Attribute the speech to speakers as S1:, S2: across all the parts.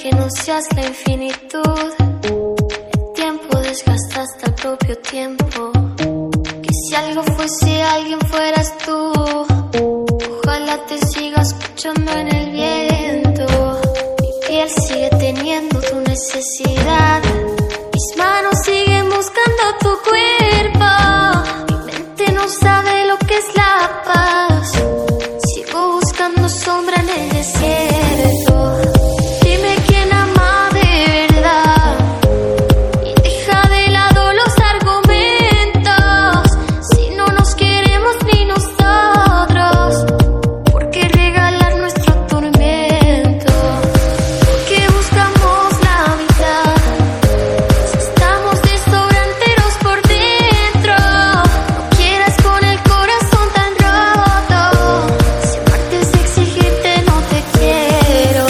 S1: que no seas la infinitud. El tiempo desgasta hasta el propio tiempo. Que si algo fuese alguien fueras tú. Ojalá te siga escuchando en el viento. Mi piel sigue teniendo tu necesidad. Mis manos siguen buscando tu cuerpo. Mi mente no sabe lo que es la paz. Sigo buscando sombra en el desierto. Dime quién ama de verdad y deja de lado los argumentos. Si no nos queremos ni nosotros, ¿por qué regalar nuestro tormento? ¿Por qué buscamos la mitad? Si estamos de sobra enteros por dentro. No quieras con el corazón tan roto. Si aparte de exigirte no te quiero.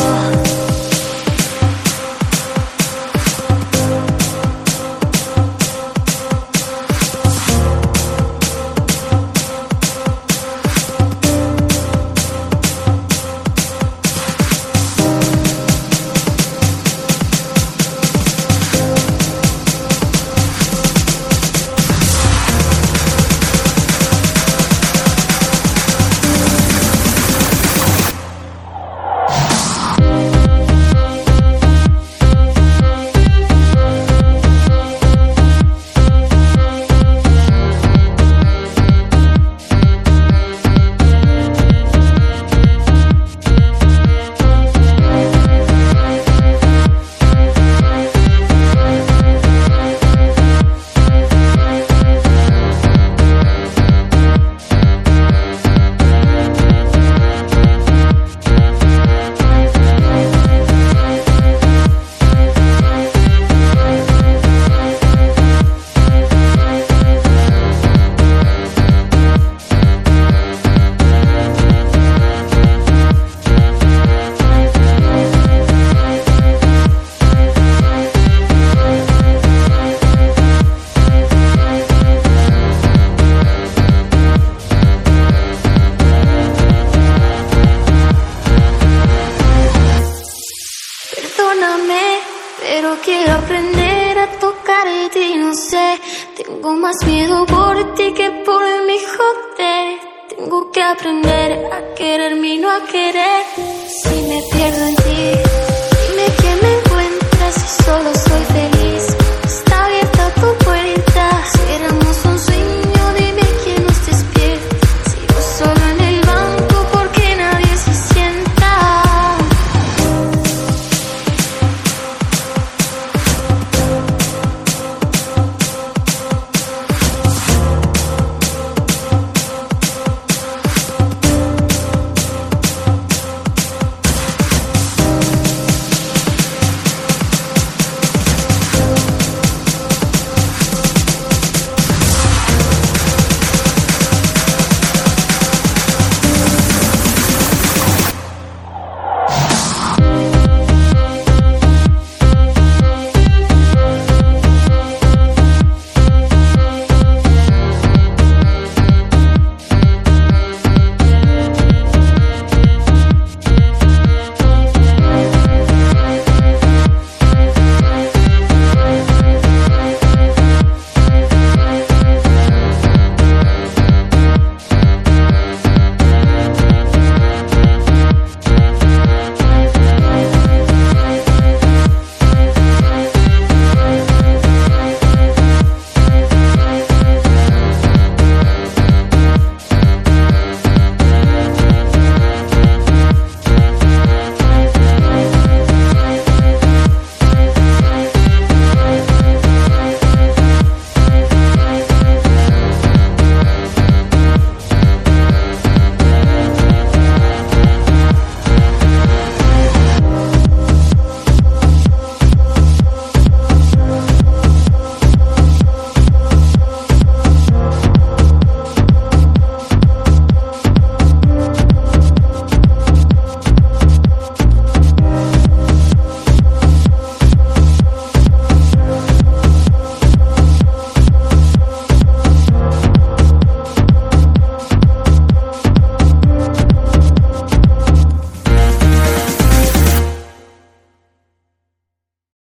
S1: Perdóname, pero quiero aprender a tocarte y no sé. Tengo más miedo por ti que por mi joder. Tengo que aprender a quererme y no a querer. Si me pierdo en ti, dime que me encuentras y solo soy feliz.